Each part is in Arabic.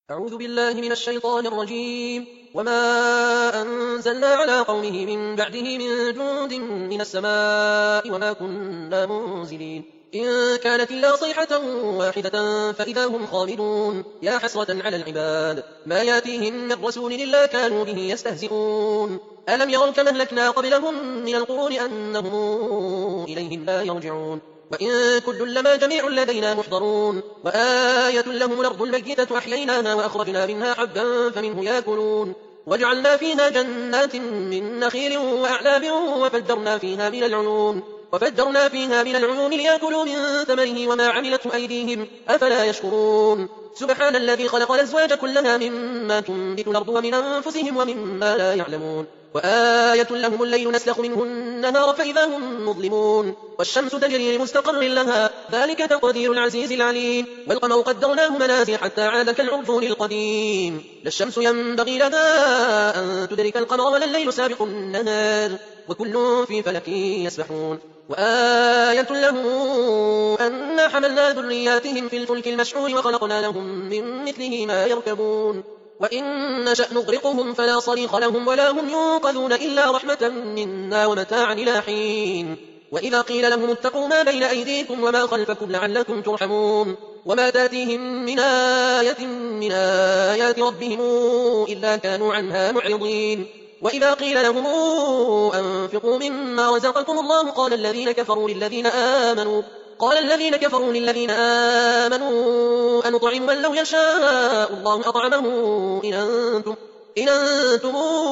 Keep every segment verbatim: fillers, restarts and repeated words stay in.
أعوذ بالله من الشيطان الرجيم. وما أنزلنا على قومه من بعده من جند من السماء وما كنا منزلين إن كانت إلا صيحة واحدة فإذا هم خامدون. يا حسرة على العباد ما ياتيهم من رسول إلا كانوا به يستهزئون. ألم يروا كما أهلكنا قبلهم من القرون أنهم إليهم لا يرجعون. وإن كل لما جميع لدينا محضرون. وآية لهم الأرض الميتة أحييناها وأخرجنا منها حبا فمنه يأكلون. وجعلنا فيها جنات من نخيل وأعناب وفجرنا فيها من العيون وفجرنا فيها من العيون ليأكلوا من ثمره وما عملته أيديهم أفلا يشكرون. سبحان الذي خلق الأزواج كلها مما تنبت الأرض ومن أنفسهم ومما لا يعلمون. وآية لهم الليل نسلخ منه النهار فإذا هم مظلمون. والشمس تجري لمستقر لها ذلك تقدير العزيز العليم. والقمر قدرناه منازل حتى عاد كالعرجون القديم. لا الشمس ينبغي لها أن تدرك القمر ولا الليل سابق النهار وكل في فلك يسبحون. وآية لهم أن حملنا ذرياتهم في الفلك المشحون وخلقنا لهم من مثله ما يركبون. وإن نشأ نغرقهم فلا صريخ لهم ولا هم ينقذون إلا رحمة منا ومتاعا إلى حين. وإذا قيل لهم اتقوا ما بين أيديكم وما خلفكم لعلكم ترحمون. وما تاتيهم من آية من آيات ربهم إلا كانوا عنها معرضين. وإذا قيل لهم أنفقوا مما رزقكم الله قال الذين كفروا للذين آمنوا قال الذين كفروا للذين آمنوا أنطعم من لو يشاء الله أطعمه إن أنتم, إن أنتم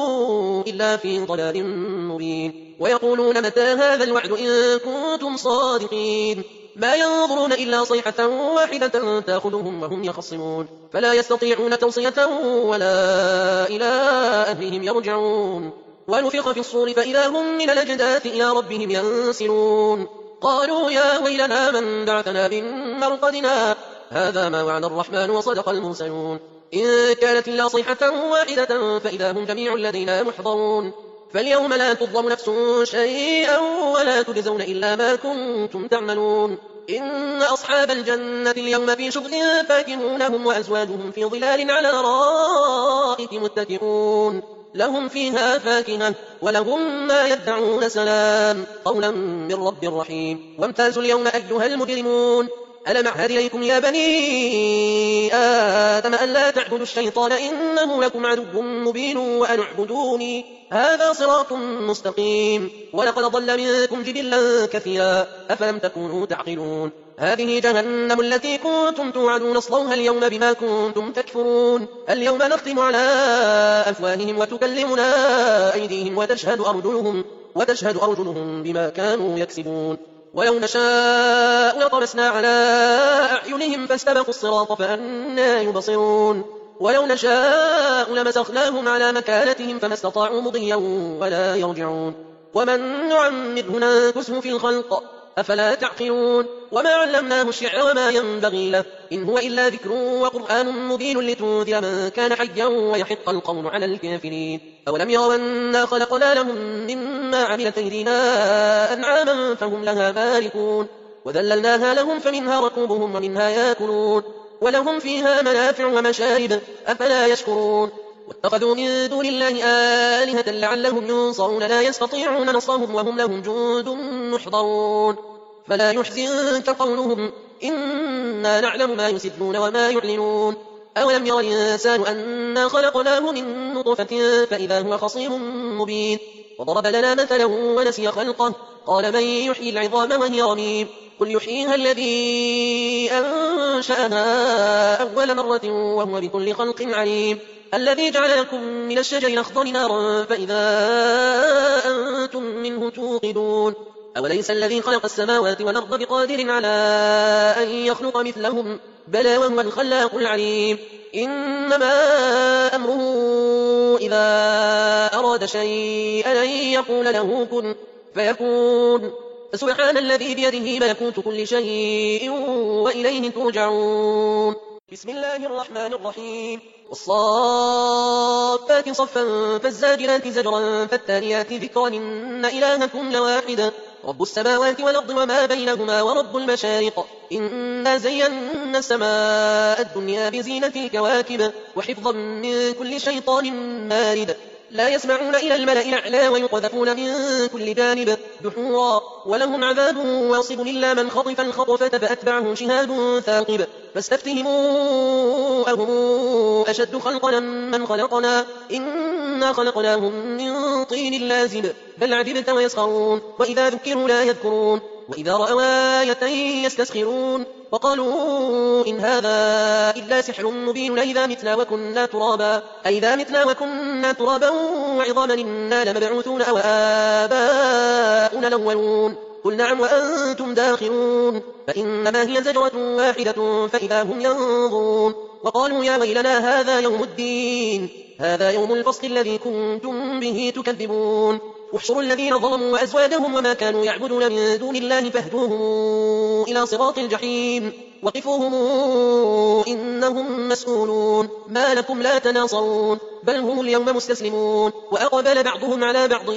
إلا في ضلال مبين. ويقولون متى هذا الوعد إن كنتم صادقين. ما ينظرون إلا صيحة واحدة تأخذهم وهم يخصمون فلا يستطيعون توصية ولا إلى أهلهم يرجعون. ونفخ في الصور فإذا هم من الأجداث إلى ربهم ينسلون. قالوا يا ويلنا من بعثنا من مرقدنا هذا ما وعد الرحمن وصدق المرسلون. إن كانت إلا صيحة واحدة فإذا هم جميع لدينا محضرون. فاليوم لا تظلم نفس شيئا ولا تجزون إلا ما كنتم تعملون. إن أصحاب الجنة اليوم في شغل فاكهون هم وأزواجهم في ظلال على رائك متكئون. لهم فيها فاكهة ولهم ما يدعون سلام قولا من رب رحيم. وامتازوا اليوم أيها المجرمون ألم أعهد إليكم يا بني آدم أن لا تعبدوا الشيطان إنه لكم عدو مبين وأن اعبدوني هذا صراط مستقيم. ولقد ضل منكم جبلا كثيرا أفلم تكونوا تعقلون. هذه جهنم التي كنتم توعدون اصلوها اليوم بما كنتم تكفرون. اليوم نختم على أفواههم وتكلمنا أيديهم وتشهد أرجلهم, وتشهد أرجلهم بما كانوا يكسبون. ولو نشاء لطمسنا على أعينهم فاستبقوا الصراط فأنى يبصرون. ولو نشاء لمسخناهم على مكانتهم فما استطاعوا مضيا ولا يرجعون. ومن نعمره ننكسه في الخلق أفلا تعقلون. وما علمناه الشعر وما ينبغي له إن هو إلا ذكر وقرآن مبين لتنذر من كان حيا ويحق القول على الكافرين. أولم يروا أنا خلقنا لهم مما عملت أيدينا أنعاما فهم لها مالكون وذللناها لهم فمنها ركوبهم ومنها يأكلون ولهم فيها منافع ومشارب أفلا يشكرون. واتخذوا من دون الله آلهة لعلهم ينصرون لا يستطيعون نصرهم وهم لهم جند محضرون. فلا يحزنك قولهم إنا نعلم ما يسرون وما يعلنون. أولم ير الإنسان أنا خلقناه من نطفة فإذا هو خصيم مبين. وضرب لنا مثلا ونسي خلقه قال من يحيي العظام وهي رميم قل يحييها الذي أنشأها أول مرة وهو بكل خلق عليم. الذي جعل لكم من الشجر الأخضر نارا فإذا أنتم منه توقدون. أوليس الذي خلق السماوات والأرض بقادر على أن يخلق مثلهم بلى وهو الخلاق العليم. إنما أمره إذا أراد شيئا أن يقول له كن فيكون. فسبحان الذي بيده ملكوت كل شيء وإليه ترجعون. بسم الله الرحمن الرحيم. والصافات صفا فالزاجرات زجرا فالتاليات ذكرا إن إلهكم لواحد رب السماوات والأرض وما بينهما ورب المشارق إنا زينا السماء الدنيا بزينة الكواكب وحفظا من كل شيطان مارد لا يسمعون إلى الملأ الأعلى ويقذفون من كل جانب دحورا ولهم عذاب واصب إلا من خطف الخطفة فأتبعه شهاب ثاقب فاستفتهموا أهم أشد خلقنا من خلقنا إنا خلقناهم من طين لازب بل عجبت ويسخرون وإذا ذكروا لا يذكرون وإذا رأوا آية يستسخرون وقالوا إن هذا إلا سحر مبين أئذا متنا وكنا ترابا أئذا متنا وكنا ترابا وعظاما إنا لمبعوثون أو آباؤنا الأولون قل نعم وأنتم داخرون فإنما هي زجرة واحدة فإذا هم ينظرون وقالوا يا ويلنا هذا يوم الدين هذا يوم الفصل الذي كنتم به تكذبون احشروا الذين ظلموا وأزواجهم وما كانوا يعبدون من دون الله فاهدوهم إلى صراط الجحيم وقفوهم إنهم مسؤولون ما لكم لا تناصرون بل هم اليوم مستسلمون وأقبل بعضهم على بعض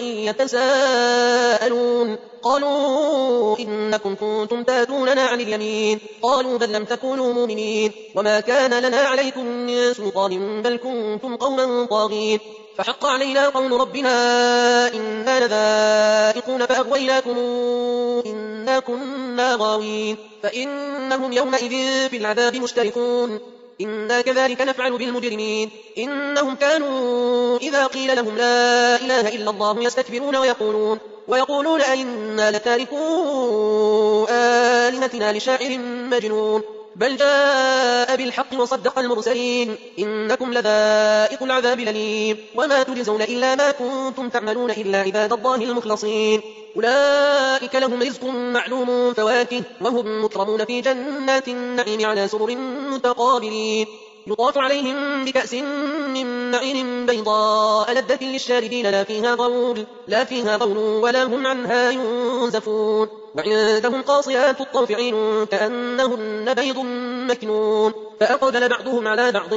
يتساءلون قالوا إنكم كنتم تاتوننا عن اليمين قالوا بل لم تكونوا مؤمنين وما كان لنا عليكم من سلطان بل كنتم قوما طاغين فحق علينا قول ربنا إنا لذائقون فأغويناكم إنا كنا غاوين فإنهم يومئذ في العذاب مشتركون إنا كذلك نفعل بالمجرمين إنهم كانوا إذا قيل لهم لا إله إلا الله يستكبرون ويقولون ويقولون أئنا لتاركوا آلهتنا لشاعر مجنون بل جاء بالحق وصدق المرسلين إنكم لذائق العذاب الأليم وما تجزون إلا ما كنتم تعملون إلا عباد الله المخلصين أولئك لهم رزق معلوم فواكه وهم مكرمون في جنات النعيم على سرر متقابلين يطاف عليهم بكأس من معين بيضاء لذة للشاربين لا فيها غول لا فيها غول ولا هم عنها ينزفون وعندهم قاصرات الطرف عين كأنهن بيض مكنون فأقبل بعضهم على بعض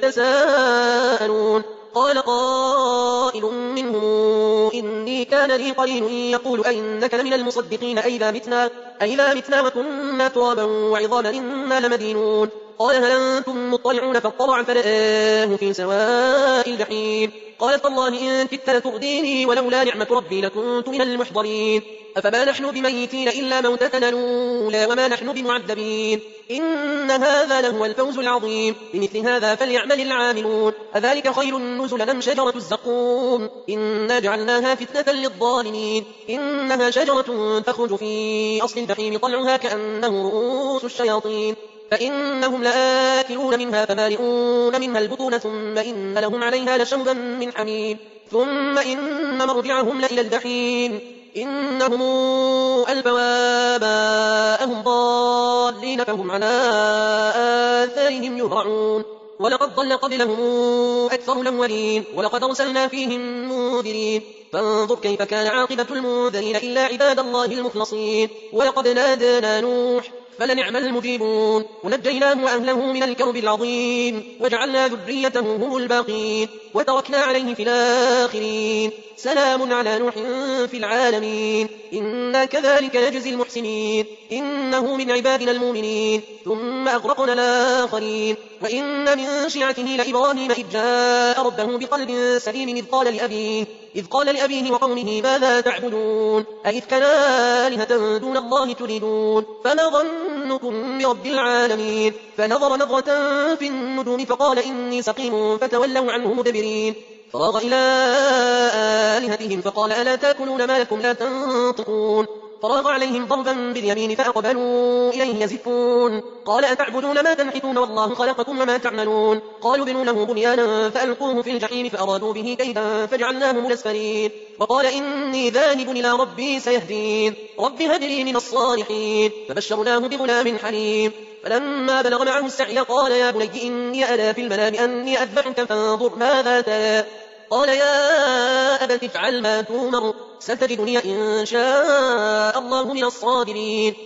يتساءلون قال قائل منهم إني كان لي قرين يقول أئنك لمن المصدقين أئذا متنا, أئذا متنا وكنا ترابا وعظاما إنا لمدينون قال هل أنتم مطلعون فاطلع فرآه في سواء الجحيم قال تالله إن كدت لترديني ولولا نعمة ربي لكنت من المحضرين أفما نحن بميتين إلا موتتنا الأولى وما نحن بمعذبين إن هذا لهو الفوز العظيم لمثل هذا فليعمل العاملون أذلك خير نزلا أم شجرة الزقوم إنا جعلناها فتنة للظالمين إنها شجرة تخرج في أصل الجحيم طلعها كأنه رؤوس الشياطين فإنهم لآكلون منها فمالئون منها البطون ثم إن لهم عليها لشوبا من حميم ثم إن مرجعهم لإلى الجحيم إنهم ألفوا آباءهم ضالين فهم على آثارهم يهرعون ولقد ضل قبلهم أكثر الأولين ولقد أرسلنا فيهم منذرين فانظر كيف كان عاقبة المنذرين إلا عباد الله المخلصين ولقد نادانا نوح فلنعم المجيبون ونجيناه وأهله من الكرب العظيم وجعلنا ذريته هم الباقين وتركنا عليه في الآخرين سلام على نوح في العالمين إنا كذلك نجزي المحسنين إنه من عبادنا المؤمنين ثم أغرقنا الآخرين وإن من شيعته لإبراهيم إذ جاء ربه بقلب سليم إذ قال لأبيه, إذ قال لأبيه وقومه ماذا تعبدون أئفكا آلهة دون الله تريدون فما ظنكم برب العالمين فنظر نظرة في النجوم فقال إني سقيم فتولوا عنه مدبرين فراغ إلى آلهتهم فقال ألا تأكلون ما لكم لا تنطقون فراغ عليهم ضربا باليمين فأقبلوا إليه يزفون قال أتعبدون ما تنحتون والله خلقكم وما تعملون قالوا بنوا له بنيانا فألقوه في الجحيم فأرادوا به كيدا فجعلناهم الأسفلين وقال إني ذاهب إلى ربي سيهدين رب هب لي من الصالحين فبشرناه بغلام حليم فلما بلغ معه السعي قال يا بني إني أرى في المنام أني أذبحك فانظر ماذا ترى قال يا أبت افعل ما تؤمر ستجدني إن شاء الله من الصابرين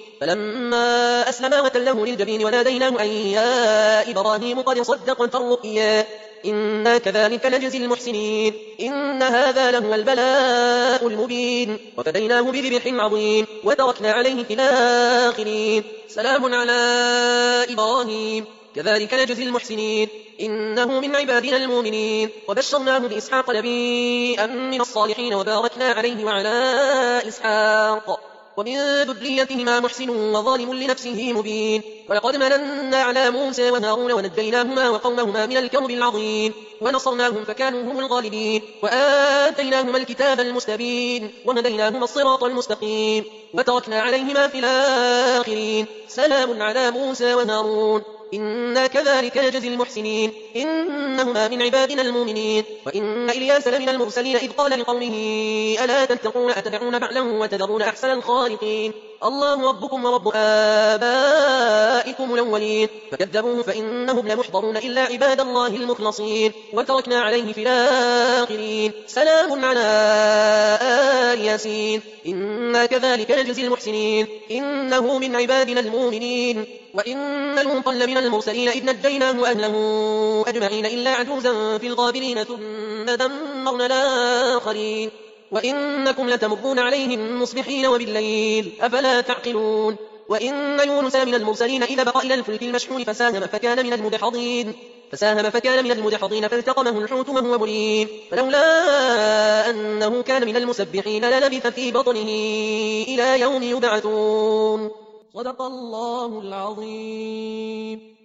فلما أسلما وتله للجبين وناديناه أن يا إبراهيم قد صدقت الرؤيا إنا كذلك نجزي المحسنين إن هذا لهو البلاء المبين وفديناه بذبح عظيم وتركنا عليه في الآخرين سلام على إبراهيم كذلك نجزي المحسنين إنه من عبادنا المؤمنين وبشرناه بإسحاق نبيا من الصالحين وباركنا عليه وعلى إسحاق ومن ذريتهما محسن وظالم لنفسه مبين ولقد مننا على موسى وهارون ونجيناهما وقومهما من الكرب العظيم ونصرناهم فكانوا هم الغالبين وآتيناهما الكتاب المستبين وهديناهما الصراط المستقيم وتركنا عليهما في الآخرين سلام على موسى وهارون إنا كذلك نجزي المحسنين إنهما من عبادنا المؤمنين وإن إلياس لمن المرسلين إذ قال لقومه ألا تتقون أتدعون بعلا وتذرون أحسن الخالقين الله ربكم ورب آبائكم الأولين فكذبوه فإنهم لمحضرون إلا عباد الله المخلصين وتركنا عليه في الآخرين سلام على آل ياسين إنا كذلك نجزي المحسنين إنه من عبادنا المؤمنين وإن لوطا لمن المرسلين إذ نجيناه وأهله أجمعين إلا عجوزا في الغابرين ثم دمرنا الآخرين وإنكم لتمرون عليهم مصبحين وبالليل أفلا تعقلون وإن يونس من المرسلين إذا بقى إلى الفلك المشحون فساهم فكان من المدحضين فساهم فكان من المدحضين فالتقمه الحوت وهو مليم فلولا أنه كان من المسبحين للبث في بطنه إلى يوم يبعثون صدق الله العظيم.